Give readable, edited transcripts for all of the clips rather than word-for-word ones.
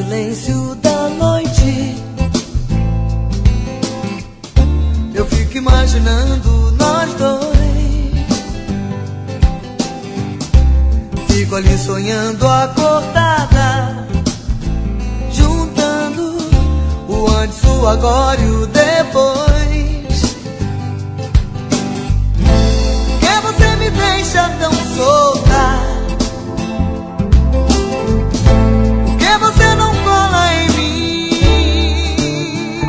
silêncio da noite, eu fico imaginando nós dois. Fico ali sonhando acordada, juntando o antes, o agora e o depois. Que você me deixa tão solta? Por que você não cola em mim?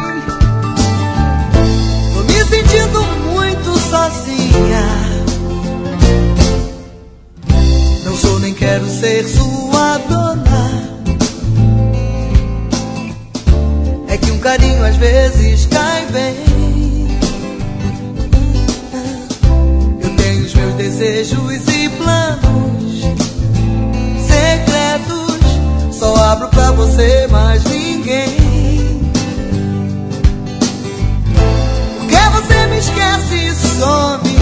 Tô me sentindo muito sozinha. Não sou nem quero ser sua dona. É que um carinho às vezes cai bem. Eu tenho os meus desejos e planos secretos, só abro pra você, mais ninguém. Por que você me esquece e some?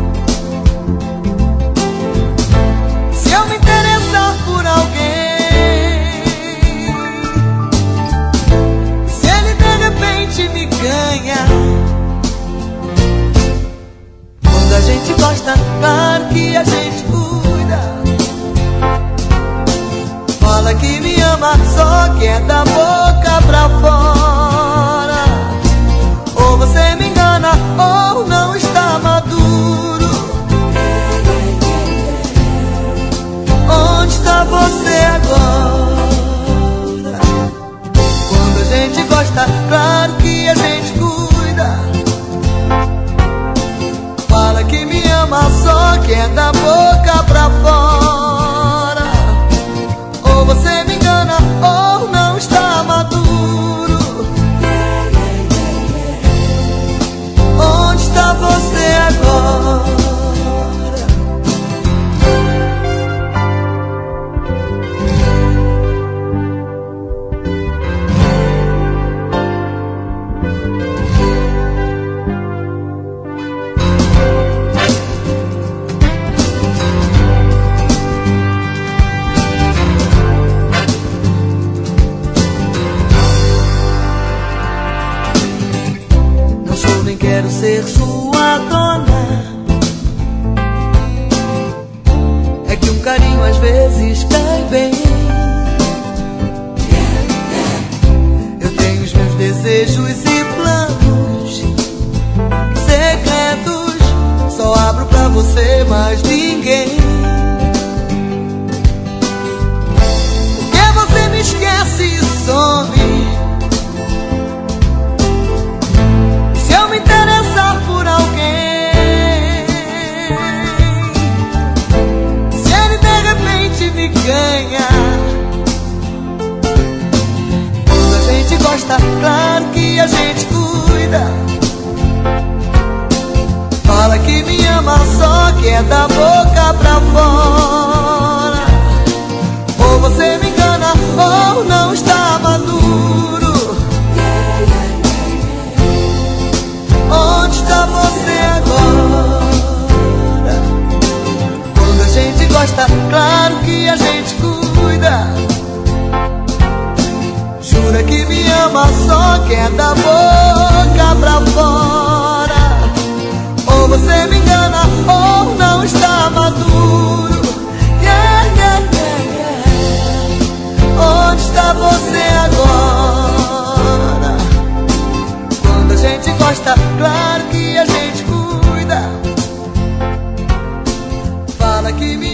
Se eu me interessar por alguém, se ele de repente me ganha. Quando a gente gosta, claro que a gente cuida. Fala que me ama, só que é da boca pra fora. Ou você me engana, ou não está maduro. Onde está você agora? Quando a gente gosta, claro que a gente cuida. Fala que me ama, só que é da boca pra fora. Ou você me engana, ou não está maduro. Onde está você agora? Quero ser sua dona. É que um carinho às vezes cai bem. Eu tenho os meus desejos e planos secretos, só abro pra você, mais ninguém. Por que você me esquece e some? Me interessar por alguém, se ele de repente me ganha. Quando a gente gosta, claro que a gente cuida. Fala que me ama, só que é da boca pra fora. Ou você me engana, ou não está maduro. Onde está você agora? Quando a gente gosta, claro que a gente cuida. Jura que me ama, só que é da boca pra fora. Ou você me engana, ou não está maduro. Yeah, yeah, yeah, yeah. Onde está você agora? Quando a gente gosta, claro que a gente cuida. Fala que me